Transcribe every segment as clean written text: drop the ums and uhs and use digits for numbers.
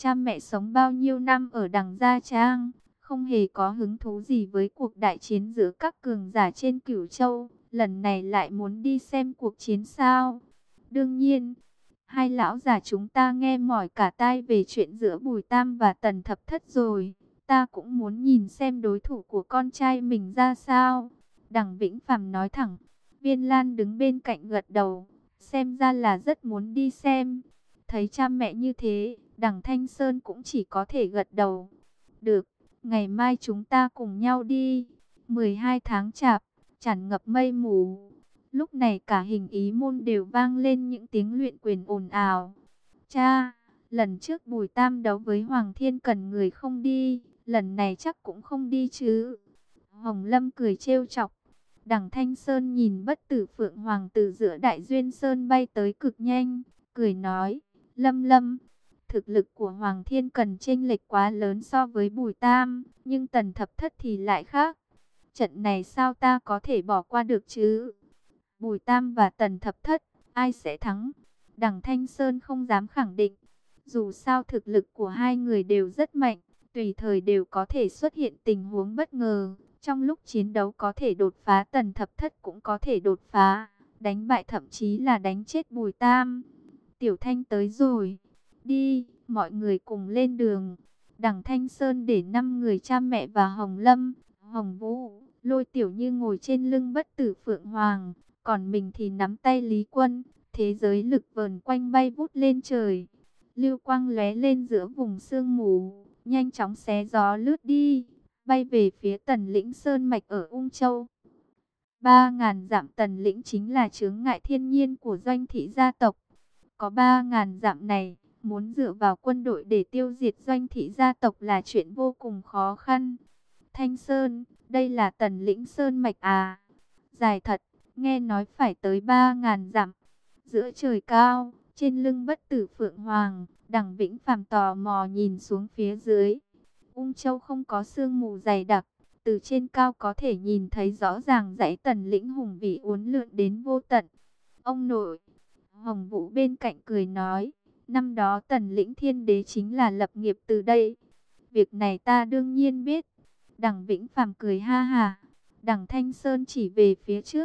Cha mẹ sống bao nhiêu năm ở Đằng Gia Trang, không hề có hứng thú gì với cuộc đại chiến giữa các cường giả trên Cửu Châu. Lần này lại muốn đi xem cuộc chiến sao? Đương nhiên, hai lão già chúng ta nghe mỏi cả tai về chuyện giữa Bùi Tam và Tần Thập Thất rồi. Ta cũng muốn nhìn xem đối thủ của con trai mình ra sao. Đằng Vĩnh Phàm nói thẳng. Viên Lan đứng bên cạnh gật đầu, xem ra là rất muốn đi xem. Thấy cha mẹ như thế, Đằng Thanh Sơn cũng chỉ có thể gật đầu. Được, ngày mai chúng ta cùng nhau đi. 12 tháng Chạp, tràn ngập mây mù. Lúc này cả Hình Ý môn đều vang lên những tiếng luyện quyền ồn ào. Cha, lần trước Bùi Tam đấu với Hoàng Thiên Cần người không đi, lần này chắc cũng không đi chứ? Hồng Lâm cười trêu chọc. Đằng Thanh Sơn nhìn Bất Tử Phượng Hoàng từ giữa Đại Duyên Sơn bay tới cực nhanh, cười nói, Lâm Lâm, thực lực của Hoàng Thiên Cần chênh lệch quá lớn so với Bùi Tam, nhưng Tần Thập Thất thì lại khác. Trận này sao ta có thể bỏ qua được chứ? Bùi Tam và Tần Thập Thất, ai sẽ thắng? Đằng Thanh Sơn không dám khẳng định. Dù sao thực lực của hai người đều rất mạnh, tùy thời đều có thể xuất hiện tình huống bất ngờ. Trong lúc chiến đấu có thể đột phá Tần Thập Thất cũng có thể đột phá, đánh bại thậm chí là đánh chết Bùi Tam. Tiểu Thanh tới rồi. Đi, mọi người cùng lên đường. Đằng Thanh Sơn để 5 người cha mẹ và Hồng Lâm, Hồng Vũ, Lôi Tiểu Như ngồi trên lưng Bất Tử Phượng Hoàng. Còn mình thì nắm tay Lý Quân, thế giới lực vờn quanh bay vút lên trời. Lưu quang lóe lên giữa vùng sương mù, nhanh chóng xé gió lướt đi, bay về phía Tần Lĩnh Sơn Mạch ở Ung Châu. 3.000 dặm Tần Lĩnh chính là chướng ngại thiên nhiên của Doanh thị gia tộc. Có 3.000 dặm này, muốn dựa vào quân đội để tiêu diệt Doanh thị gia tộc là chuyện vô cùng khó khăn. Thanh Sơn, đây là Tần Lĩnh Sơn Mạch à? Dài thật, nghe nói phải tới 3.000 dặm. Giữa trời cao, trên lưng Bất Tử Phượng Hoàng, Đằng Vĩnh Phàm tò mò nhìn xuống phía dưới. Ung Châu không có sương mù dày đặc, từ trên cao có thể nhìn thấy rõ ràng dãy Tần Lĩnh hùng vĩ uốn lượn đến vô tận. Ông nội, Hồng Vũ bên cạnh cười nói, năm đó Tần Lĩnh Thiên Đế chính là lập nghiệp từ đây. Việc này ta đương nhiên biết. Đằng Vĩnh Phàm cười ha ha. Đằng Thanh Sơn chỉ về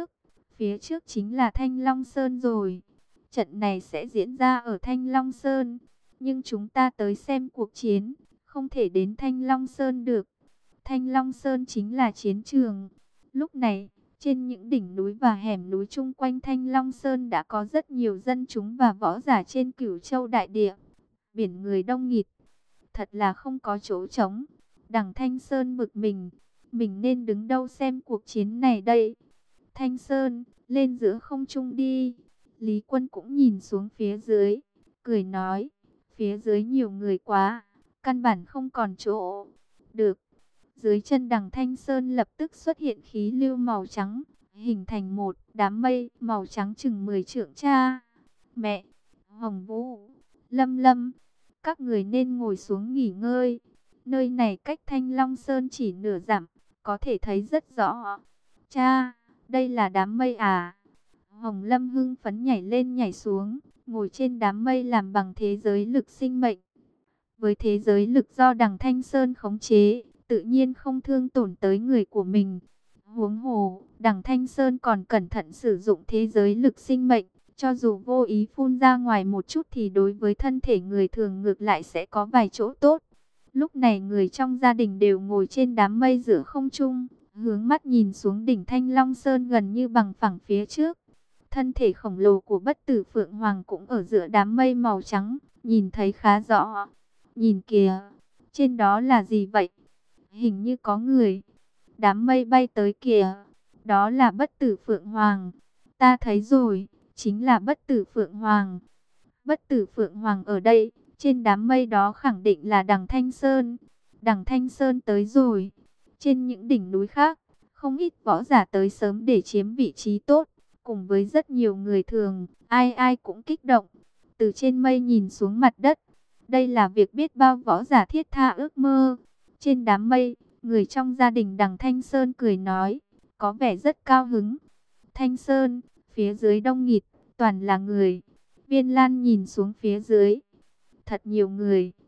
phía trước chính là Thanh Long Sơn rồi. Trận này sẽ diễn ra ở Thanh Long Sơn, nhưng chúng ta tới xem cuộc chiến, không thể đến Thanh Long Sơn được. Thanh Long Sơn chính là chiến trường. Lúc này, trên những đỉnh núi và hẻm núi chung quanh Thanh Long Sơn đã có rất nhiều dân chúng và võ giả trên Cửu Châu đại địa. Biển người đông nghịt, thật là không có chỗ trống. Đằng Thanh Sơn bực mình nên đứng đâu xem cuộc chiến này đây? Thanh Sơn, lên giữa không trung đi. Lý Quân cũng nhìn xuống phía dưới, cười nói, phía dưới nhiều người quá, căn bản không còn chỗ. Được. Dưới chân Đằng Thanh Sơn lập tức xuất hiện khí lưu màu trắng, hình thành một đám mây màu trắng chừng 10 trượng. Cha, mẹ, Hồng Vũ, Lâm Lâm, các người nên ngồi xuống nghỉ ngơi. Nơi này cách Thanh Long Sơn chỉ nửa dặm, có thể thấy rất rõ. Cha, đây là đám mây à? Hồng Lâm hưng phấn nhảy lên nhảy xuống, ngồi trên đám mây làm bằng thế giới lực sinh mệnh. Với thế giới lực do Đằng Thanh Sơn khống chế, tự nhiên không thương tổn tới người của mình. Huống hồ, Đằng Thanh Sơn còn cẩn thận sử dụng thế giới lực sinh mệnh, cho dù vô ý phun ra ngoài một chút thì đối với thân thể người thường ngược lại sẽ có vài chỗ tốt. Lúc này người trong gia đình đều ngồi trên đám mây giữa không trung, hướng mắt nhìn xuống đỉnh Thanh Long Sơn gần như bằng phẳng phía trước. Thân thể khổng lồ của Bất Tử Phượng Hoàng cũng ở giữa đám mây màu trắng, nhìn thấy khá rõ. Nhìn kìa, trên đó là gì vậy? Hình như có người. Đám mây bay tới kìa, đó là Bất Tử Phượng Hoàng. Ta thấy rồi, chính là Bất Tử Phượng Hoàng. Bất Tử Phượng Hoàng ở đây, trên đám mây đó khẳng định là Đằng Thanh Sơn. Đằng Thanh Sơn tới rồi. Trên những đỉnh núi khác, không ít võ giả tới sớm để chiếm vị trí tốt. Cùng với rất nhiều người thường, ai ai cũng kích động. Từ trên mây nhìn xuống mặt đất, đây là việc biết bao võ giả thiết tha ước mơ. Trên đám mây, người trong gia đình Đằng Thanh Sơn cười nói, có vẻ rất cao hứng. Thanh Sơn, phía dưới đông nghịt, toàn là người. Viên Lan nhìn xuống phía dưới, thật nhiều người.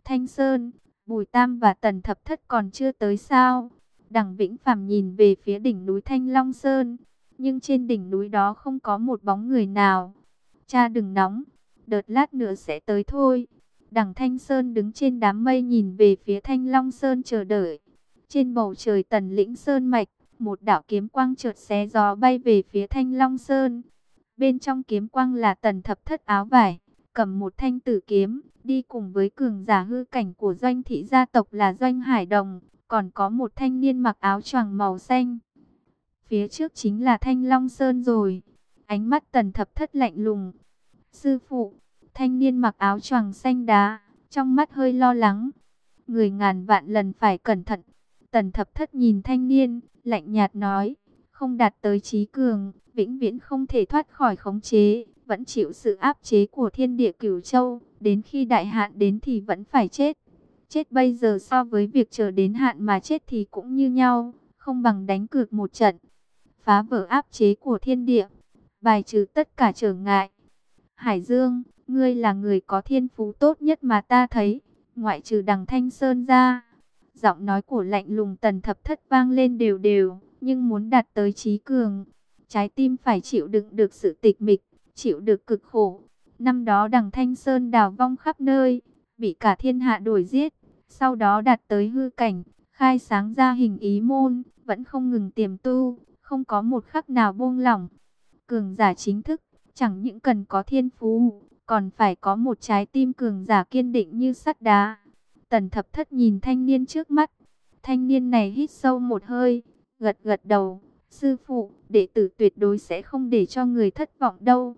Thanh Sơn, Bùi Tam và Tần Thập Thất còn chưa tới sao? Đằng Vĩnh Phàm nhìn về phía đỉnh núi Thanh Long Sơn, nhưng trên đỉnh núi đó không có một bóng người nào. Cha đừng nóng, đợt lát nữa sẽ tới thôi. Đằng Thanh Sơn đứng trên đám mây nhìn về phía Thanh Long Sơn chờ đợi. Trên bầu trời Tần Lĩnh Sơn mạch, một đạo kiếm quang chợt xé gió bay về phía Thanh Long Sơn. Bên trong kiếm quang là Tần Thập Thất áo vải, cầm một thanh tử kiếm, đi cùng với cường giả hư cảnh của Doanh thị gia tộc là Doanh Hải Đồng, còn có một thanh niên mặc áo choàng màu xanh. Phía trước chính là Thanh Long Sơn rồi. Ánh mắt Tần Thập Thất lạnh lùng. Sư phụ, thanh niên mặc áo choàng xanh đá, trong mắt hơi lo lắng. Người ngàn vạn lần phải cẩn thận. Tần Thập Thất nhìn thanh niên, lạnh nhạt nói, không đạt tới trí cường, vĩnh viễn không thể thoát khỏi khống chế, vẫn chịu sự áp chế của thiên địa Cửu Châu, đến khi đại hạn đến thì vẫn phải chết. Chết bây giờ so với việc chờ đến hạn mà chết thì cũng như nhau, không bằng đánh cược một trận, phá vỡ áp chế của thiên địa, bài trừ tất cả trở ngại. Hải Dương, ngươi là người có thiên phú tốt nhất mà ta thấy, ngoại trừ đằng Thanh Sơn ra. Giọng nói của lạnh lùng Tần Thập Thất vang lên đều đều, nhưng muốn đạt tới trí cường, trái tim phải chịu đựng được sự tịch mịch, chịu được cực khổ. Năm đó đằng Thanh Sơn đào vong khắp nơi, bị cả thiên hạ đuổi giết, sau đó đạt tới hư cảnh, khai sáng ra hình ý môn, vẫn không ngừng tiềm tu, không có một khắc nào buông lỏng. Cường giả chính thức, chẳng những cần có thiên phú, còn phải có một trái tim cường giả kiên định như sắt đá. Tần Thập Thất nhìn thanh niên trước mắt. Thanh niên này hít sâu một hơi, gật gật đầu. Sư phụ, đệ tử tuyệt đối sẽ không để cho người thất vọng đâu.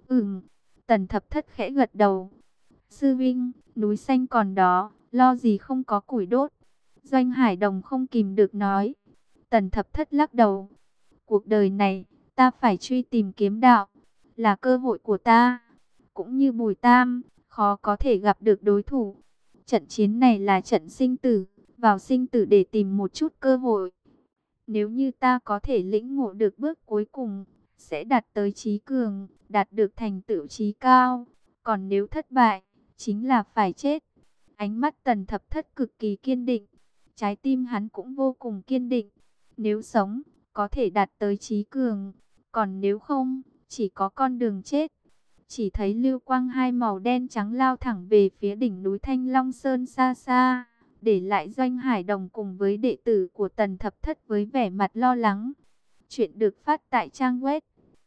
Tần Thập Thất khẽ gật đầu. Sư vinh, núi xanh còn đó, lo gì không có củi đốt. Doanh Hải Đồng không kìm được nói. Tần Thập Thất lắc đầu. Cuộc đời này, ta phải truy tìm kiếm đạo, là cơ hội của ta. Cũng như Bùi Tam, khó có thể gặp được đối thủ. Trận chiến này là trận sinh tử, vào sinh tử để tìm một chút cơ hội. Nếu như ta có thể lĩnh ngộ được bước cuối cùng, sẽ đạt tới trí cường, đạt được thành tựu trí cao. Còn nếu thất bại, chính là phải chết. Ánh mắt Tần Thập Thất cực kỳ kiên định, trái tim hắn cũng vô cùng kiên định. Nếu sống, có thể đạt tới trí cường, còn nếu không, chỉ có con đường chết. Chỉ thấy lưu quang hai màu đen trắng lao thẳng về phía đỉnh núi Thanh Long Sơn xa xa, để lại Doanh Hải Đồng cùng với đệ tử của Tần Thập Thất với vẻ mặt lo lắng. Chuyện được phát tại trang web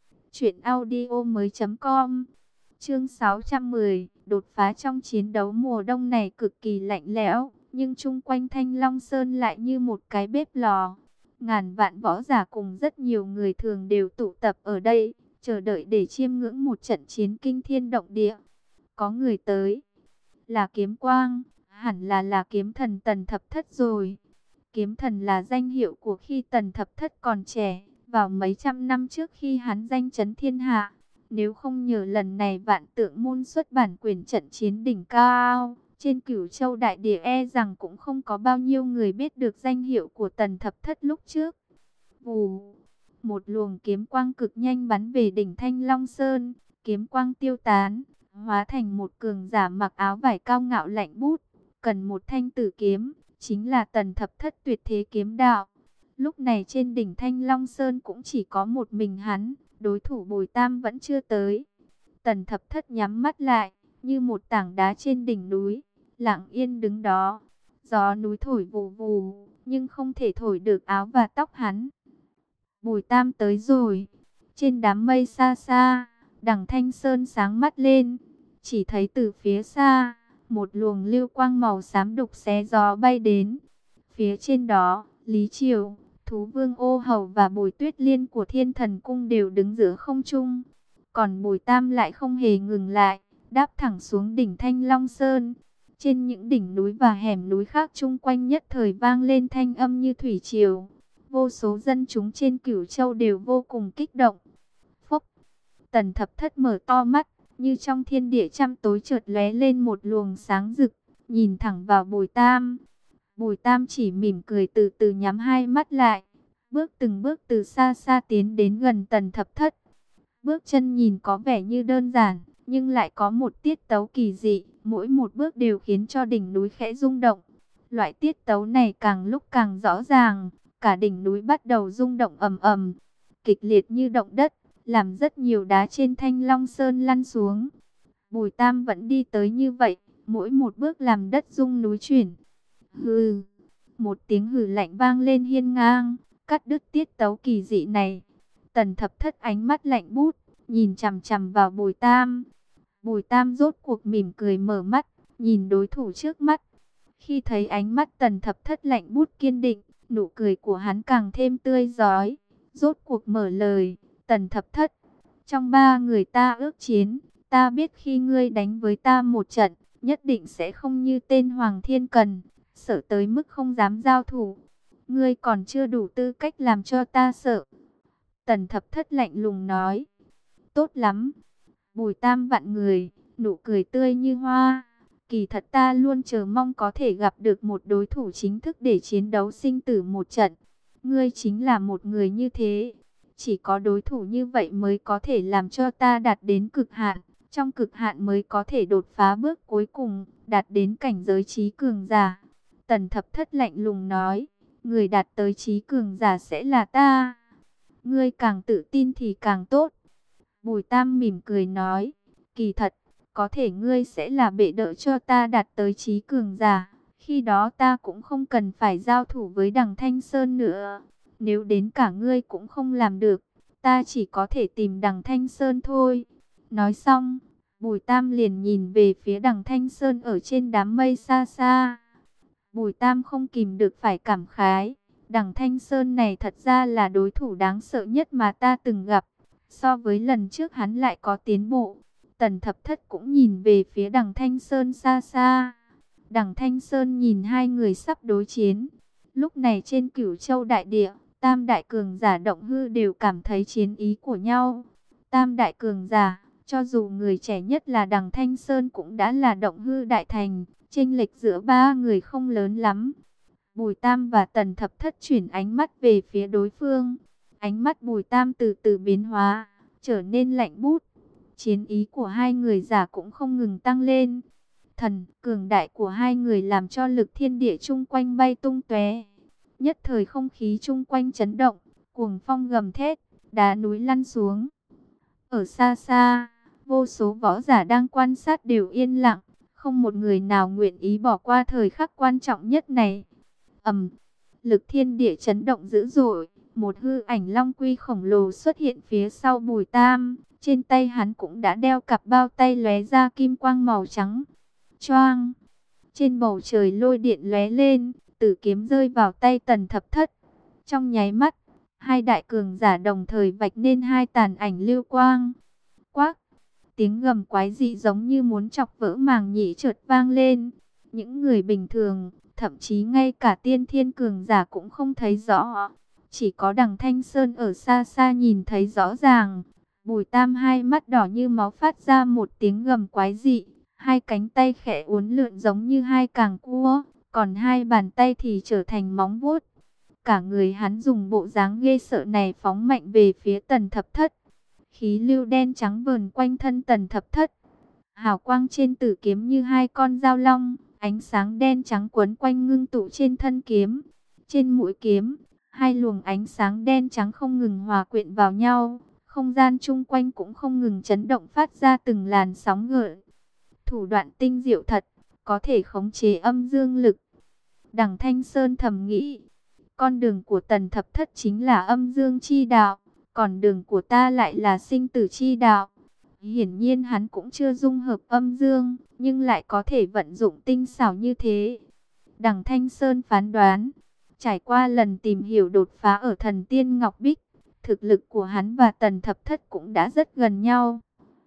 truyệnaudiomoi.com. Chương 610, đột phá trong chiến đấu mùa đông này cực kỳ lạnh lẽo, nhưng chung quanh Thanh Long Sơn lại như một cái bếp lò. Ngàn vạn võ giả cùng rất nhiều người thường đều tụ tập ở đây, chờ đợi để chiêm ngưỡng một trận chiến kinh thiên động địa. Có người tới, là Kiếm Quang, hẳn là kiếm thần Tần Thập Thất rồi. Kiếm thần là danh hiệu của khi Tần Thập Thất còn trẻ, vào mấy trăm năm trước khi hắn danh chấn thiên hạ. Nếu không nhờ lần này Vạn Tượng môn xuất bản quyển trận chiến đỉnh cao, trên Cửu Châu đại địa e rằng cũng không có bao nhiêu người biết được danh hiệu của Tần Thập Thất lúc trước. Vù, một luồng kiếm quang cực nhanh bắn về đỉnh Thanh Long Sơn, kiếm quang tiêu tán, hóa thành một cường giả mặc áo vải cao ngạo lạnh bút, cần một thanh tử kiếm, chính là Tần Thập Thất tuyệt thế kiếm đạo. Lúc này trên đỉnh Thanh Long Sơn cũng chỉ có một mình hắn, đối thủ Bùi Tam vẫn chưa tới. Tần Thập Thất nhắm mắt lại, như một tảng đá trên đỉnh núi, lặng yên đứng đó. Gió núi thổi vù vù, nhưng không thể thổi được áo và tóc hắn. Bùi Tam tới rồi. Trên đám mây xa xa, đằng Thanh Sơn sáng mắt lên. Chỉ thấy từ phía xa, một luồng lưu quang màu xám đục xé gió bay đến. Phía trên đó, Lý Triều, Thú Vương Ô Hầu và Bùi Tuyết Liên của Thiên Thần Cung đều đứng giữa không trung. Còn Bùi Tam lại không hề ngừng lại, đáp thẳng xuống đỉnh Thanh Long Sơn. Trên những đỉnh núi và hẻm núi khác chung quanh nhất thời vang lên thanh âm như thủy triều. Vô số dân chúng trên Cửu Châu đều vô cùng kích động. Phốc, Tần Thập Thất mở to mắt, như trong thiên địa trăm tối chợt lóe lên một luồng sáng rực, nhìn thẳng vào Bùi Tam. Bùi Tam chỉ mỉm cười từ từ nhắm hai mắt lại, bước từng bước từ xa xa tiến đến gần Tần Thập Thất. Bước chân nhìn có vẻ như đơn giản, nhưng lại có một tiết tấu kỳ dị, mỗi một bước đều khiến cho đỉnh núi khẽ rung động. Loại tiết tấu này càng lúc càng rõ ràng, cả đỉnh núi bắt đầu rung động ầm ầm, kịch liệt như động đất, làm rất nhiều đá trên Thanh Long Sơn lăn xuống. Bùi Tam vẫn đi tới như vậy, mỗi một bước làm đất rung núi chuyển. Hừ, một tiếng hừ lạnh vang lên hiên ngang, cắt đứt tiết tấu kỳ dị này. Tần Thập Thất ánh mắt lạnh bút, nhìn chằm chằm vào Bùi Tam. Bùi Tam rốt cuộc mỉm cười mở mắt, nhìn đối thủ trước mắt. Khi thấy ánh mắt Tần Thập Thất lạnh bút kiên định, nụ cười của hắn càng thêm tươi rói. Rốt cuộc mở lời, Tần Thập Thất, trong ba người ta ước chiến, ta biết khi ngươi đánh với ta một trận, nhất định sẽ không như tên Hoàng Thiên Cần, sợ tới mức không dám giao thủ. Ngươi còn chưa đủ tư cách làm cho ta sợ. Tần Thập Thất lạnh lùng nói. Tốt lắm. Bùi Tam vặn người, nụ cười tươi như hoa. Kỳ thật ta luôn chờ mong có thể gặp được một đối thủ chính thức để chiến đấu sinh tử một trận. Ngươi chính là một người như thế. Chỉ có đối thủ như vậy mới có thể làm cho ta đạt đến cực hạn. Trong cực hạn mới có thể đột phá bước cuối cùng, đạt đến cảnh giới trí cường giả. Tần Thập Thất lạnh lùng nói, người đạt tới trí cường giả sẽ là ta. Ngươi càng tự tin thì càng tốt. Bùi Tam mỉm cười nói, kỳ thật, có thể ngươi sẽ là bệ đỡ cho ta đạt tới trí cường giả. Khi đó ta cũng không cần phải giao thủ với Đằng Thanh Sơn nữa. Nếu đến cả ngươi cũng không làm được, ta chỉ có thể tìm Đằng Thanh Sơn thôi. Nói xong, Bùi Tam liền nhìn về phía Đằng Thanh Sơn ở trên đám mây xa xa. Bùi Tam không kìm được phải cảm khái. Đằng Thanh Sơn này thật ra là đối thủ đáng sợ nhất mà ta từng gặp. So với lần trước hắn lại có tiến bộ. Tần Thập Thất cũng nhìn về phía Đằng Thanh Sơn xa xa. Đằng Thanh Sơn nhìn hai người sắp đối chiến. Lúc này trên Cửu Châu đại địa, tam đại cường giả Động Hư đều cảm thấy chiến ý của nhau. Tam đại cường giả, cho dù người trẻ nhất là Đằng Thanh Sơn cũng đã là Động Hư đại thành, chênh lệch giữa ba người không lớn lắm. Bùi Tam và Tần Thập Thất chuyển ánh mắt về phía đối phương. Ánh mắt Bùi Tam từ từ biến hóa, trở nên lạnh bút. Chiến ý của hai người giả cũng không ngừng tăng lên. Thần cường đại của hai người làm cho lực thiên địa chung quanh bay tung tóe. Nhất thời không khí chung quanh chấn động, cuồng phong gầm thét, đá núi lăn xuống. Ở xa xa, vô số võ giả đang quan sát đều yên lặng, không một người nào nguyện ý bỏ qua thời khắc quan trọng nhất này. Lực thiên địa chấn động dữ dội, một hư ảnh long quy khổng lồ xuất hiện phía sau Bùi Tam, trên tay hắn cũng đã đeo cặp bao tay lóe ra kim quang màu trắng. Choang! Trên bầu trời lôi điện lóe lên, tử kiếm rơi vào tay Tần Thập Thất. Trong nháy mắt, hai đại cường giả đồng thời vạch nên hai tàn ảnh lưu quang. Quác! Tiếng gầm quái dị giống như muốn chọc vỡ màng nhĩ chợt vang lên. Những người bình thường, thậm chí ngay cả tiên thiên cường giả cũng không thấy rõ. Chỉ có Đằng Thanh Sơn ở xa xa nhìn thấy rõ ràng. Bùi Tam hai mắt đỏ như máu phát ra một tiếng gầm quái dị. Hai cánh tay khẽ uốn lượn giống như hai càng cua, còn hai bàn tay thì trở thành móng vuốt. Cả người hắn dùng bộ dáng ghê sợ này phóng mạnh về phía Tần Thập Thất. Khí lưu đen trắng vờn quanh thân Tần Thập Thất. Hào quang trên tử kiếm như hai con dao long, ánh sáng đen trắng quấn quanh ngưng tụ trên thân kiếm. Trên mũi kiếm, hai luồng ánh sáng đen trắng không ngừng hòa quyện vào nhau. Không gian chung quanh cũng không ngừng chấn động phát ra từng làn sóng gợn. Thủ đoạn tinh diệu thật, có thể khống chế âm dương lực. Đằng Thanh Sơn thầm nghĩ, con đường của Tần Thập Thất chính là âm dương chi đạo, còn đường của ta lại là sinh tử chi đạo. Hiển nhiên hắn cũng chưa dung hợp âm dương, nhưng lại có thể vận dụng tinh xảo như thế. Đằng Thanh Sơn phán đoán, trải qua lần tìm hiểu đột phá ở Thần Tiên Ngọc Bích, thực lực của hắn và Tần Thập Thất cũng đã rất gần nhau.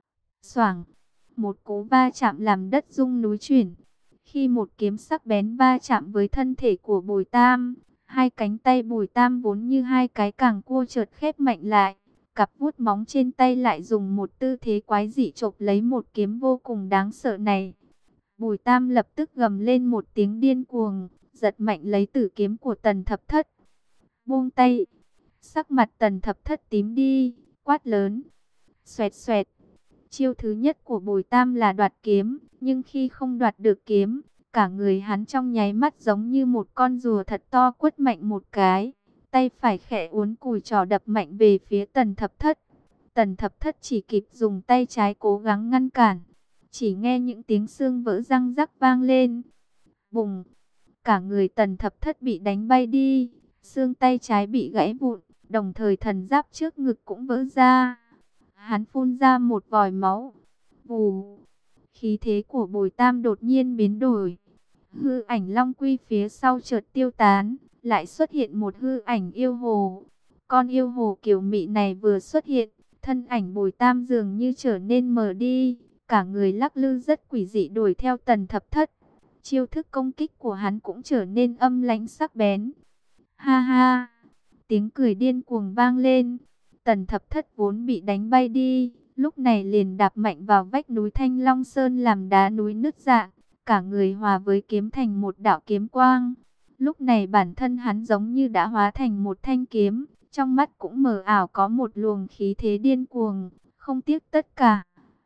Xoảng, một cú va chạm làm đất rung núi chuyển. Khi một kiếm sắc bén va chạm với thân thể của Bùi Tam, hai cánh tay Bùi Tam vốn như hai cái càng cua chợt khép mạnh lại. Cặp vuốt móng trên tay lại dùng một tư thế quái dị chộp lấy một kiếm vô cùng đáng sợ này. Bùi Tam lập tức gầm lên một tiếng điên cuồng, giật mạnh lấy tử kiếm của Tần Thập Thất. Buông tay, sắc mặt Tần Thập Thất tím đi, quát lớn. Xoẹt xoẹt, Chiêu thứ nhất của Bùi Tam là đoạt kiếm, nhưng khi không đoạt được kiếm, cả người hắn trong nháy mắt giống như một con rùa thật to quất mạnh một cái. Tay phải khẽ uốn cùi trỏ đập mạnh về phía Tần Thập Thất. Tần Thập Thất chỉ kịp dùng tay trái cố gắng ngăn cản. Chỉ nghe những tiếng xương vỡ răng rắc vang lên. Bùng! Cả người Tần Thập Thất bị đánh bay đi. Xương tay trái bị gãy vụn, đồng thời thần giáp trước ngực cũng vỡ ra. Hắn phun ra một vòi máu. Vù! Khí thế của Bùi Tam đột nhiên biến đổi. Hư ảnh Long Quy phía sau chợt tiêu tán, lại xuất hiện một hư ảnh yêu hồ. Con yêu hồ kiều mị này vừa xuất hiện, thân ảnh Bùi Tam dường như trở nên mờ đi, cả người lắc lư rất quỷ dị đuổi theo Tần Thập Thất. Chiêu thức công kích của hắn cũng trở nên âm lãnh sắc bén. Ha ha! Tiếng cười điên cuồng vang lên. Tần Thập Thất vốn bị đánh bay đi, lúc này liền đạp mạnh vào vách núi Thanh Long Sơn làm đá núi nứt rạn, cả người hòa với kiếm thành một đạo kiếm quang. Lúc này bản thân hắn giống như đã hóa thành một thanh kiếm, trong mắt cũng mờ ảo có một luồng khí thế điên cuồng, không tiếc tất cả.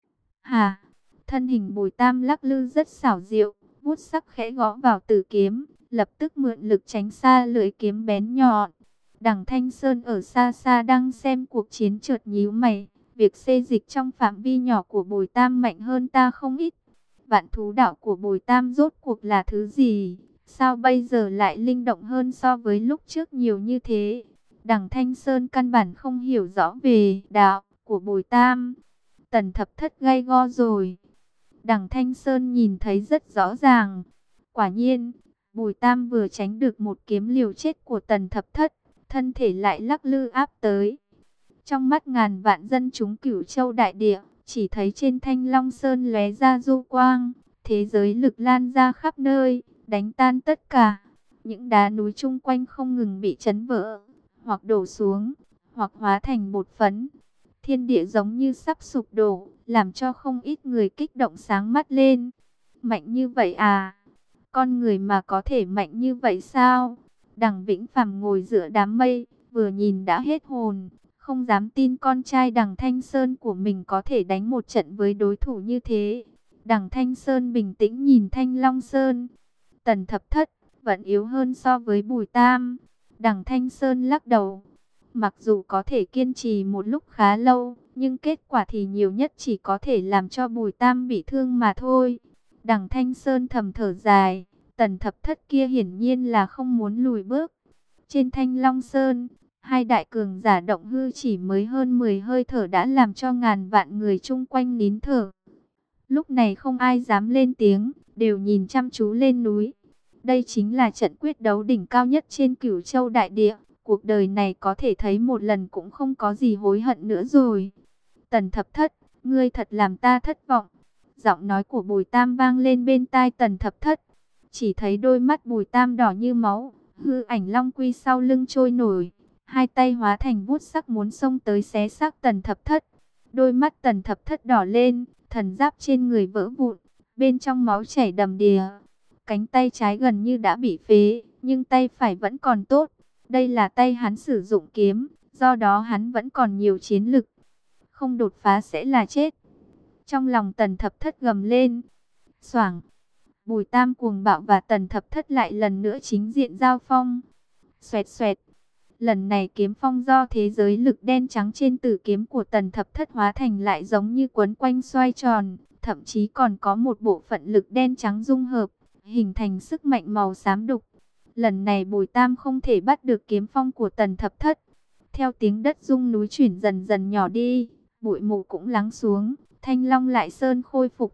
Hà! Thân hình Bùi Tam lắc lư rất xảo diệu, bút sắc khẽ gõ vào tử kiếm, lập tức mượn lực tránh xa lưỡi kiếm bén nhọn. Đằng Thanh Sơn ở xa xa đang xem cuộc chiến chợt nhíu mày, việc xê dịch trong phạm vi nhỏ của Bùi Tam mạnh hơn ta không ít. Vạn thú đạo của Bùi Tam rốt cuộc là thứ gì? Sao bây giờ lại linh động hơn so với lúc trước nhiều như thế? Đằng Thanh Sơn căn bản không hiểu rõ về đạo của Bùi Tam. Tần Thập Thất gay go rồi. Đằng Thanh Sơn nhìn thấy rất rõ ràng. Quả nhiên, Bùi Tam vừa tránh được một kiếm liều chết của Tần Thập Thất, thân thể lại lắc lư áp tới. Trong mắt ngàn vạn dân chúng Cửu Châu đại địa, chỉ thấy trên Thanh Long Sơn lóe ra du quang, thế giới lực lan ra khắp nơi, đánh tan tất cả. Những đá núi chung quanh không ngừng bị chấn vỡ, hoặc đổ xuống, hoặc hóa thành bột phấn. Thiên địa giống như sắp sụp đổ, làm cho không ít người kích động sáng mắt lên. Mạnh như vậy à? Con người mà có thể mạnh như vậy sao? Đằng Vĩnh Phàm ngồi giữa đám mây, vừa nhìn đã hết hồn, không dám tin con trai Đằng Thanh Sơn của mình có thể đánh một trận với đối thủ như thế. Đằng Thanh Sơn bình tĩnh nhìn Thanh Long Sơn. Tần Thập Thất vẫn yếu hơn so với Bùi Tam. Đằng Thanh Sơn lắc đầu. Mặc dù có thể kiên trì một lúc khá lâu, nhưng kết quả thì nhiều nhất chỉ có thể làm cho Bùi Tam bị thương mà thôi. Đằng Thanh Sơn thầm thở dài. Tần Thập Thất kia hiển nhiên là không muốn lùi bước. Trên Thanh Long Sơn, hai đại cường giả động hư chỉ mới hơn 10 hơi thở đã làm cho ngàn vạn người chung quanh nín thở. Lúc này không ai dám lên tiếng, đều nhìn chăm chú lên núi. Đây chính là trận quyết đấu đỉnh cao nhất trên Cửu Châu đại địa. Cuộc đời này có thể thấy một lần cũng không có gì hối hận nữa rồi. Tần Thập Thất, ngươi thật làm ta thất vọng. Giọng nói của Bùi Tam vang lên bên tai Tần Thập Thất. Chỉ thấy đôi mắt Bùi Tam đỏ như máu, hư ảnh Long Quy sau lưng trôi nổi. Hai tay hóa thành bút sắc muốn xông tới xé xác Tần Thập Thất. Đôi mắt Tần Thập Thất đỏ lên, thần giáp trên người vỡ vụn, bên trong máu chảy đầm đìa. Cánh tay trái gần như đã bị phế, nhưng tay phải vẫn còn tốt. Đây là tay hắn sử dụng kiếm, do đó hắn vẫn còn nhiều chiến lực. Không đột phá sẽ là chết. Trong lòng Tần Thập Thất gầm lên. Xoảng. Bùi Tam cuồng bạo và Tần Thập Thất lại lần nữa chính diện giao phong. Xoẹt xoẹt. Lần này kiếm phong do thế giới lực đen trắng trên tử kiếm của Tần Thập Thất hóa thành lại giống như quấn quanh xoay tròn. Thậm chí còn có một bộ phận lực đen trắng dung hợp, hình thành sức mạnh màu xám đục. Lần này Bùi Tam không thể bắt được kiếm phong của Tần Thập Thất. Theo tiếng đất rung núi chuyển dần dần nhỏ đi, bụi mù cũng lắng xuống, Thanh Long lại sơn khôi phục.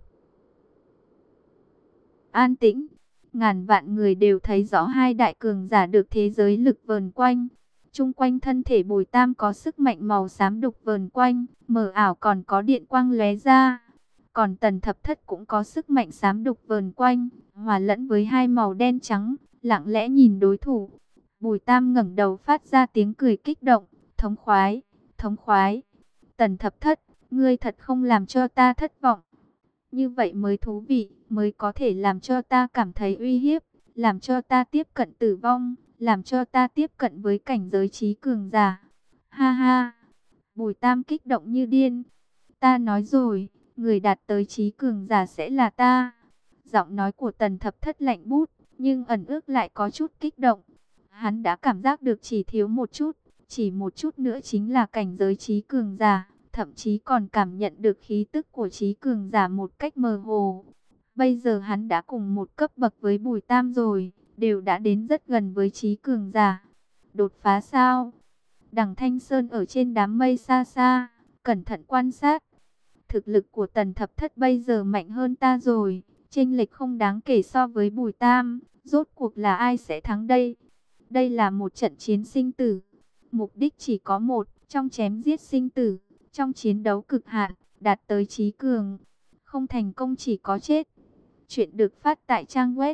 An tĩnh, ngàn vạn người đều thấy rõ hai đại cường giả được thế giới lực vờn quanh. Chung quanh thân thể Bùi Tam có sức mạnh màu xám đục vờn quanh, mờ ảo còn có điện quang lóe ra. Còn Tần Thập Thất cũng có sức mạnh xám đục vờn quanh, hòa lẫn với hai màu đen trắng, lặng lẽ nhìn đối thủ. Bùi Tam ngẩng đầu phát ra tiếng cười kích động, thống khoái, thống khoái. Tần Thập Thất, ngươi thật không làm cho ta thất vọng. Như vậy mới thú vị, mới có thể làm cho ta cảm thấy uy hiếp, làm cho ta tiếp cận tử vong, làm cho ta tiếp cận với cảnh giới trí cường giả. Ha ha, Bùi Tam kích động như điên. Ta nói rồi, người đạt tới trí cường giả sẽ là ta. Giọng nói của Tần Thập Thất lạnh bút, nhưng ẩn ước lại có chút kích động. Hắn đã cảm giác được chỉ thiếu một chút, chỉ một chút nữa chính là cảnh giới trí cường giả, thậm chí còn cảm nhận được khí tức của trí cường giả một cách mơ hồ. Bây giờ hắn đã cùng một cấp bậc với Bùi Tam rồi, đều đã đến rất gần với trí cường giả. Đột phá sao? Đằng Thanh Sơn ở trên đám mây xa xa, cẩn thận quan sát. Thực lực của Tần Thập Thất bây giờ mạnh hơn ta rồi, chênh lệch không đáng kể so với Bùi Tam. Rốt cuộc là ai sẽ thắng đây? Đây là một trận chiến sinh tử. Mục đích chỉ có một, trong chém giết sinh tử, trong chiến đấu cực hạn, đạt tới trí cường. Không thành công chỉ có chết. Chuyện được phát tại trang web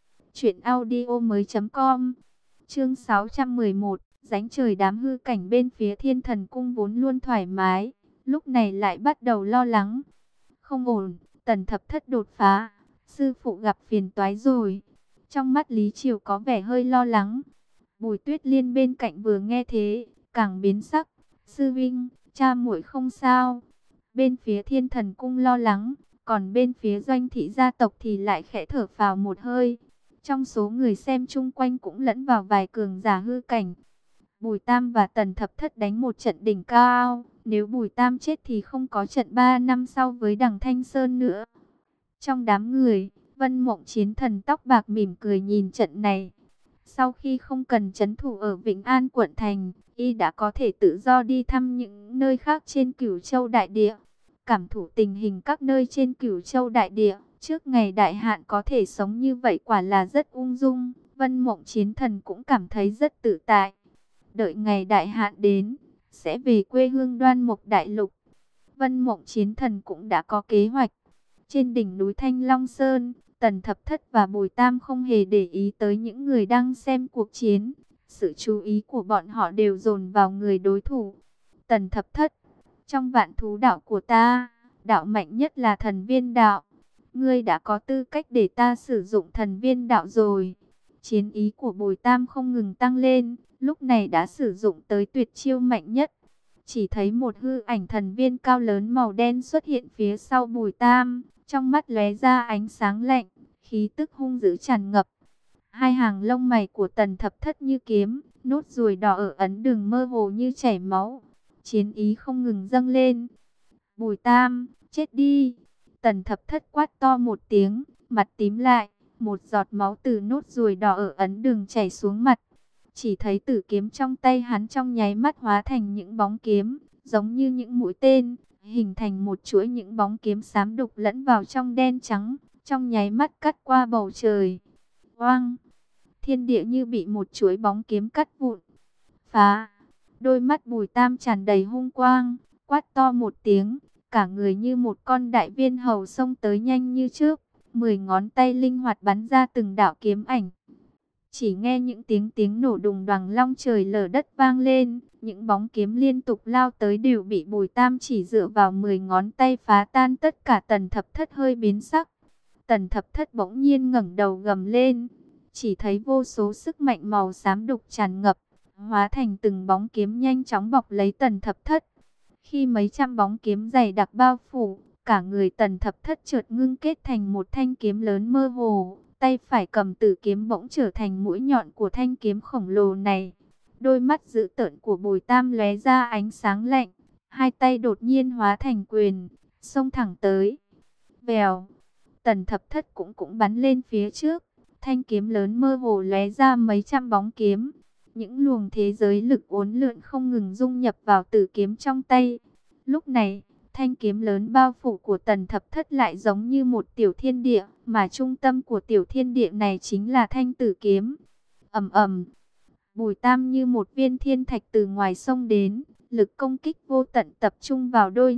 truyệnaudiomoi.com. Chương 611, Dánh trời đám hư cảnh bên phía Thiên Thần Cung vốn luôn thoải mái, lúc này lại bắt đầu lo lắng. Không ổn, Tần Thập Thất đột phá, sư phụ gặp phiền toái rồi. Trong mắt Lý Triều có vẻ hơi lo lắng. Bùi Tuyết Liên bên cạnh vừa nghe thế, càng biến sắc. Sư vinh, cha muội không sao. Bên phía Thiên Thần Cung lo lắng, còn bên phía Doanh thị gia tộc thì lại khẽ thở phào một hơi. Trong số người xem chung quanh cũng lẫn vào vài cường giả hư cảnh. Bùi Tam và Tần Thập Thất đánh một trận đỉnh cao. Nếu Bùi Tam chết thì không có trận 3 năm sau với đằng Thanh Sơn nữa. Trong đám người, Vân Mộng Chiến Thần tóc bạc mỉm cười nhìn trận này. Sau khi không cần trấn thủ ở Vĩnh An quận thành, y đã có thể tự do đi thăm những nơi khác trên Cửu Châu đại địa, cảm thụ tình hình các nơi trên Cửu Châu đại địa. Trước ngày đại hạn có thể sống như vậy quả là rất ung dung. Vân Mộng Chiến Thần cũng cảm thấy rất tự tại. Đợi ngày đại hạn đến, sẽ về quê hương Đoan Mộc Đại Lục. Vân Mộng Chiến Thần cũng đã có kế hoạch. Trên đỉnh núi Thanh Long Sơn, Tần Thập Thất và Bùi Tam không hề để ý tới những người đang xem cuộc chiến. Sự chú ý của bọn họ đều dồn vào người đối thủ. Tần Thập Thất, trong vạn thú đạo của ta, đạo mạnh nhất là thần viên đạo. Ngươi đã có tư cách để ta sử dụng thần viên đạo rồi. Chiến ý của Bùi Tam không ngừng tăng lên, lúc này đã sử dụng tới tuyệt chiêu mạnh nhất. Chỉ thấy một hư ảnh thần viên cao lớn màu đen xuất hiện phía sau Bùi Tam, trong mắt lóe ra ánh sáng lạnh, khí tức hung dữ tràn ngập. Hai hàng lông mày của Tần Thập Thất như kiếm, nốt ruồi đỏ ở ấn đường mơ hồ như chảy máu. Chiến ý không ngừng dâng lên. Bùi Tam, chết đi! Tần Thập Thất quát to một tiếng, mặt tím lại, một giọt máu từ nốt ruồi đỏ ở ấn đường chảy xuống mặt. Chỉ thấy tử kiếm trong tay hắn trong nháy mắt hóa thành những bóng kiếm, giống như những mũi tên, hình thành một chuỗi những bóng kiếm xám đục lẫn vào trong đen trắng, trong nháy mắt cắt qua bầu trời. Oang! Thiên địa như bị một chuỗi bóng kiếm cắt vụn. Phá! Đôi mắt Bùi Tam tràn đầy hung quang, quát to một tiếng, cả người như một con đại viên hầu xông tới nhanh như trước, 10 ngón tay linh hoạt bắn ra từng đạo kiếm ảnh. Chỉ nghe những tiếng nổ đùng đoàng long trời lở đất vang lên, những bóng kiếm liên tục lao tới đều bị Bùi Tam chỉ dựa vào 10 ngón tay phá tan tất cả. Tần Thập Thất hơi biến sắc. Tần Thập Thất bỗng nhiên ngẩng đầu gầm lên, chỉ thấy vô số sức mạnh màu xám đục tràn ngập, hóa thành từng bóng kiếm nhanh chóng bọc lấy Tần Thập Thất. Khi mấy trăm bóng kiếm dày đặc bao phủ, cả người Tần Thập Thất chợt ngưng kết thành một thanh kiếm lớn mơ hồ. Tay phải cầm tử kiếm bỗng trở thành mũi nhọn của thanh kiếm khổng lồ này. Đôi mắt dữ tợn của Bùi Tam lóe ra ánh sáng lạnh. Hai tay đột nhiên hóa thành quyền, xông thẳng tới. Vèo, Tần Thập Thất cũng bắn lên phía trước. Thanh kiếm lớn mơ hồ lóe ra mấy trăm bóng kiếm. Những luồng thế giới lực uốn lượn không ngừng dung nhập vào tử kiếm trong tay. Lúc này, thanh kiếm lớn bao phủ của Tần Thập Thất lại giống như một tiểu thiên địa, mà trung tâm của tiểu thiên địa này chính là thanh tử kiếm. Ầm ầm, Bùi Tam như một viên thiên thạch từ ngoài sông đến, lực công kích vô tận tập trung vào đôi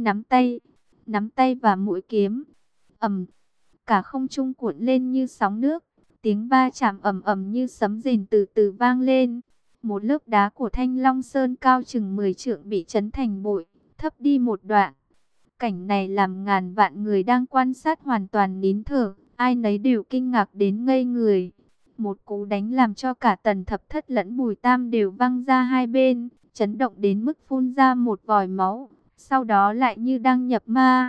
nắm tay và mũi kiếm. Ầm, cả không trung cuộn lên như sóng nước, tiếng va chạm ầm ầm như sấm rền từ từ vang lên. Một lớp đá của Thanh Long Sơn cao chừng 10 trượng bị chấn thành bụi, thấp đi một đoạn. Cảnh này làm ngàn vạn người đang quan sát hoàn toàn nín thở, ai nấy đều kinh ngạc đến ngây người. Một cú đánh làm cho cả Tần Thập Thất lẫn Bùi Tam đều văng ra hai bên, chấn động đến mức phun ra một vòi máu, sau đó lại như đang nhập ma,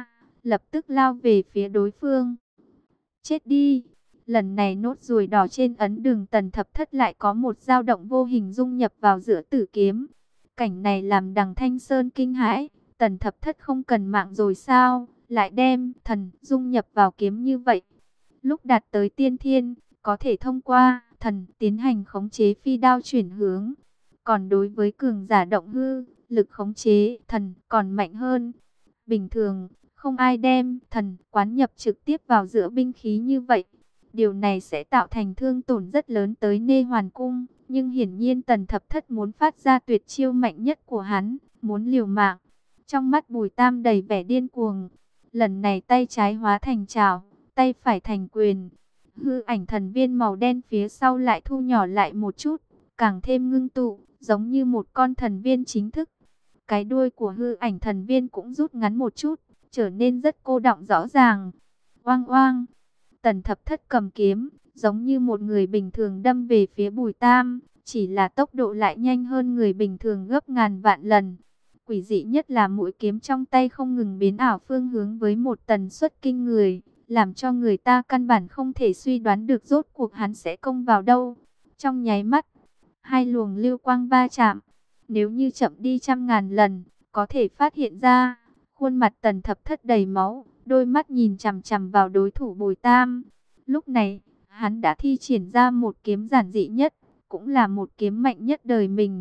lập tức lao về phía đối phương. Chết đi! Lần này nốt ruồi đỏ trên ấn đường Tần Thập Thất lại có một dao động vô hình dung nhập vào giữa tử kiếm. Cảnh này làm Đằng Thanh Sơn kinh hãi. Tần Thập Thất không cần mạng rồi sao? Lại đem thần dung nhập vào kiếm như vậy. Lúc đạt tới tiên thiên, có thể thông qua thần tiến hành khống chế phi đao chuyển hướng. Còn đối với cường giả động hư, lực khống chế thần còn mạnh hơn. Bình thường, không ai đem thần quán nhập trực tiếp vào giữa binh khí như vậy. Điều này sẽ tạo thành thương tổn rất lớn tới Nê Hoàn Cung. Nhưng hiển nhiên Tần Thập Thất muốn phát ra tuyệt chiêu mạnh nhất của hắn, muốn liều mạng. Trong mắt Bùi Tam đầy vẻ điên cuồng. Lần này tay trái hóa thành trảo, tay phải thành quyền. Hư ảnh thần viên màu đen phía sau lại thu nhỏ lại một chút, càng thêm ngưng tụ, giống như một con thần viên chính thức. Cái đuôi của hư ảnh thần viên cũng rút ngắn một chút, trở nên rất cô đọng rõ ràng. Oang oang, Tần Thập Thất cầm kiếm, giống như một người bình thường đâm về phía Bùi Tam, chỉ là tốc độ lại nhanh hơn người bình thường gấp ngàn vạn lần. Quỷ dị nhất là mũi kiếm trong tay không ngừng biến ảo phương hướng với một tần suất kinh người, làm cho người ta căn bản không thể suy đoán được rốt cuộc hắn sẽ công vào đâu. Trong nháy mắt, hai luồng lưu quang va chạm. Nếu như chậm đi trăm ngàn lần, có thể phát hiện ra, khuôn mặt Tần Thập Thất đầy máu, đôi mắt nhìn chằm chằm vào đối thủ Bùi Tam. Lúc này, hắn đã thi triển ra một kiếm giản dị nhất, cũng là một kiếm mạnh nhất đời mình.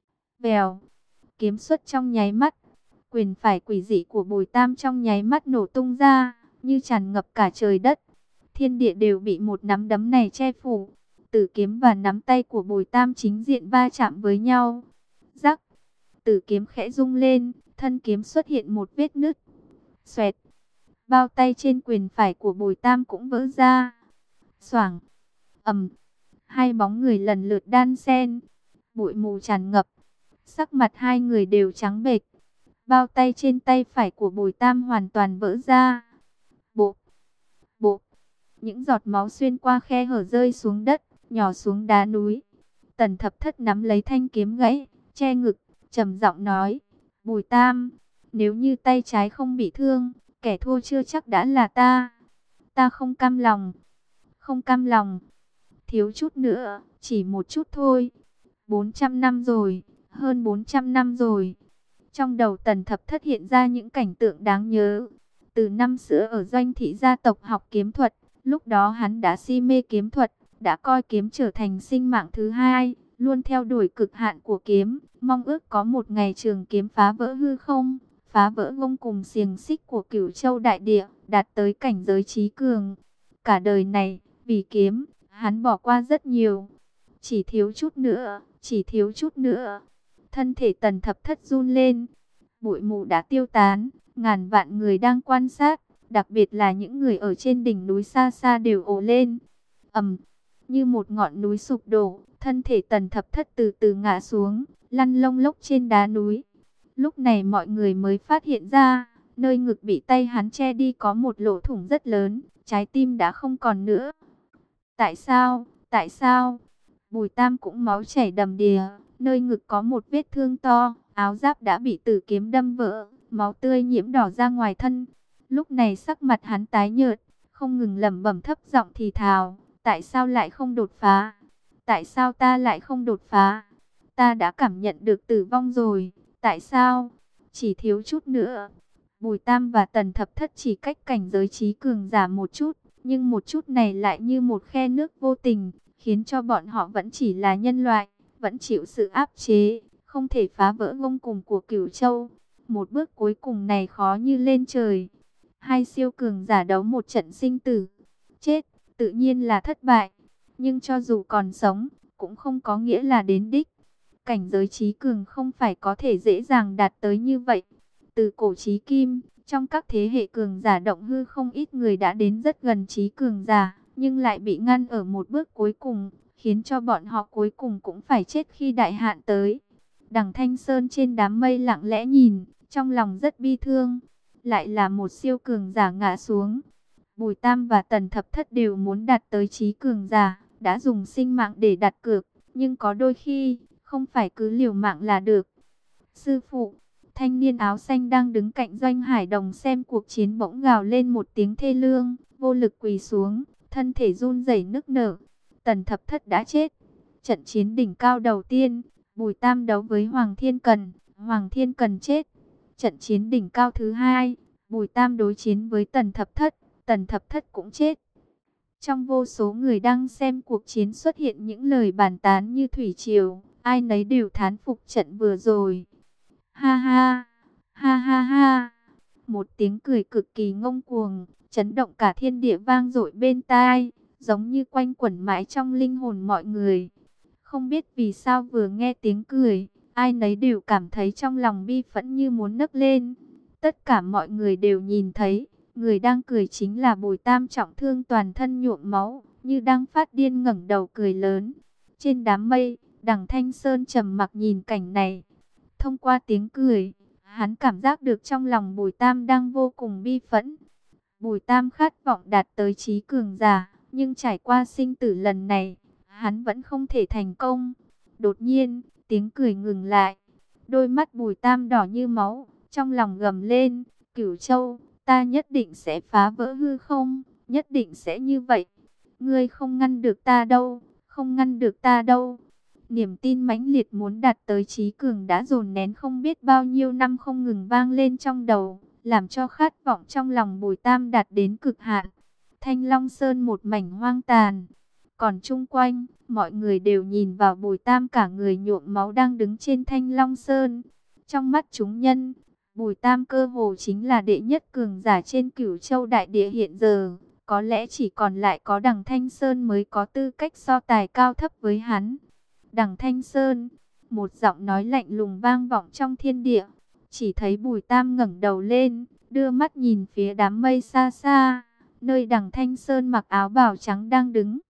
Vèo, kiếm xuất trong nháy mắt, quyền phải quỷ dị của Bùi Tam trong nháy mắt nổ tung ra, như tràn ngập cả trời đất. Thiên địa đều bị một nắm đấm này che phủ. Tử kiếm và nắm tay của Bùi Tam chính diện va chạm với nhau. Rắc, tử kiếm khẽ rung lên, thân kiếm xuất hiện một vết nứt. Xoẹt, bao tay trên quyền phải của Bùi Tam cũng vỡ ra. Xoảng, ầm, hai bóng người lần lượt đan xen, bụi mù tràn ngập, sắc mặt hai người đều trắng bệch. Bao tay trên tay phải của Bùi Tam hoàn toàn vỡ ra. Bộ, bộ, những giọt máu xuyên qua khe hở rơi xuống đất, nhỏ xuống đá núi. Tần Thập Thất nắm lấy thanh kiếm gãy, che ngực, trầm giọng nói: Bùi Tam, nếu như tay trái không bị thương, kẻ thua chưa chắc đã là ta. Ta không cam lòng, không cam lòng. Thiếu chút nữa, chỉ một chút thôi. 400 năm rồi, hơn 400 năm rồi. Trong đầu Tần Thập Thất hiện ra những cảnh tượng đáng nhớ. Từ năm xưa ở doanh thị gia tộc học kiếm thuật, lúc đó hắn đã si mê kiếm thuật, đã coi kiếm trở thành sinh mạng thứ hai, luôn theo đuổi cực hạn của kiếm, mong ước có một ngày trường kiếm phá vỡ hư không, phá vỡ gông cùm xiềng xích của Cửu Châu đại địa, đạt tới cảnh giới trí cường. Cả đời này, vì kiếm, hắn bỏ qua rất nhiều. Chỉ thiếu chút nữa, chỉ thiếu chút nữa. Thân thể Tần Thập Thất run lên. Bụi mù đã tiêu tán, ngàn vạn người đang quan sát, đặc biệt là những người ở trên đỉnh núi xa xa đều ồ lên. Như một ngọn núi sụp đổ, thân thể Tần Thập Thất từ từ ngã xuống, lăn lông lốc trên đá núi. Lúc này mọi người mới phát hiện ra, nơi ngực bị tay hắn che đi có một lỗ thủng rất lớn, trái tim đã không còn nữa. Tại sao? Tại sao? Bùi Tam cũng máu chảy đầm đìa, nơi ngực có một vết thương to, áo giáp đã bị tử kiếm đâm vỡ, máu tươi nhiễm đỏ ra ngoài thân. Lúc này sắc mặt hắn tái nhợt, không ngừng lẩm bẩm thấp giọng thì thào: tại sao lại không đột phá? Tại sao ta lại không đột phá? Ta đã cảm nhận được tử vong rồi, tại sao? Chỉ thiếu chút nữa. Bùi Tam và Tần Thập Thất chỉ cách cảnh giới trí cường giả một chút, nhưng một chút này lại như một khe nước vô tình, khiến cho bọn họ vẫn chỉ là nhân loại, vẫn chịu sự áp chế, không thể phá vỡ gông cùm của Cửu Châu. Một bước cuối cùng này khó như lên trời. Hai siêu cường giả đấu một trận sinh tử. Chết, tự nhiên là thất bại. Nhưng cho dù còn sống, cũng không có nghĩa là đến đích. Cảnh giới trí cường không phải có thể dễ dàng đạt tới như vậy. Từ cổ chí kim, trong các thế hệ cường giả động hư không ít người đã đến rất gần trí cường giả, nhưng lại bị ngăn ở một bước cuối cùng, khiến cho bọn họ cuối cùng cũng phải chết khi đại hạn tới. Đằng Thanh Sơn trên đám mây lặng lẽ nhìn, trong lòng rất bi thương. Lại là một siêu cường giả ngã xuống. Bùi Tam và Tần Thập Thất đều muốn đạt tới trí cường giả, đã dùng sinh mạng để đặt cược, nhưng có đôi khi, không phải cứ liều mạng là được. Sư phụ, Thanh niên áo xanh đang đứng cạnh Doanh Hải Đồng xem cuộc chiến bỗng gào lên một tiếng thê lương, vô lực quỳ xuống, thân thể run rẩy nức nở. Tần Thập Thất đã chết. Trận chiến đỉnh cao đầu tiên, Bùi Tam đấu với Hoàng Thiên Cần, Hoàng Thiên Cần chết. Trận chiến đỉnh cao thứ hai, Bùi Tam đối chiến với Tần Thập Thất cũng chết. Trong vô số người đang xem cuộc chiến xuất hiện những lời bàn tán như thủy triều, ai nấy đều thán phục trận vừa rồi. Ha ha, ha ha ha. Một tiếng cười cực kỳ ngông cuồng, chấn động cả thiên địa vang dội bên tai, giống như quanh quẩn mãi trong linh hồn mọi người. Không biết vì sao vừa nghe tiếng cười, ai nấy đều cảm thấy trong lòng bi phẫn như muốn nấc lên. Tất cả mọi người đều nhìn thấy, người đang cười chính là Bùi Tam trọng thương toàn thân nhuộm máu, như đang phát điên ngẩng đầu cười lớn. Trên đám mây, Đằng Thanh Sơn trầm mặc nhìn cảnh này. Thông qua tiếng cười, hắn cảm giác được trong lòng Bùi Tam đang vô cùng bi phẫn. Bùi Tam khát vọng đạt tới chí cường giả, nhưng trải qua sinh tử lần này, hắn vẫn không thể thành công. Đột nhiên, tiếng cười ngừng lại. Đôi mắt Bùi Tam đỏ như máu, trong lòng gầm lên, Cửu Châu, ta nhất định sẽ phá vỡ hư không, nhất định sẽ như vậy. Ngươi không ngăn được ta đâu, không ngăn được ta đâu. Niềm tin mãnh liệt muốn đạt tới chí cường đã dồn nén không biết bao nhiêu năm không ngừng vang lên trong đầu, làm cho khát vọng trong lòng Bùi Tam đạt đến cực hạn. Thanh Long Sơn một mảnh hoang tàn, còn chung quanh, mọi người đều nhìn vào Bùi Tam cả người nhuộm máu đang đứng trên Thanh Long Sơn. Trong mắt chúng nhân, Bùi Tam cơ hồ chính là đệ nhất cường giả trên Cửu Châu đại địa hiện giờ. Có lẽ chỉ còn lại có Đằng Thanh Sơn mới có tư cách so tài cao thấp với hắn. Đằng Thanh Sơn, một giọng nói lạnh lùng vang vọng trong thiên địa. Chỉ thấy Bùi Tam ngẩng đầu lên, đưa mắt nhìn phía đám mây xa xa, nơi Đằng Thanh Sơn mặc áo bào trắng đang đứng.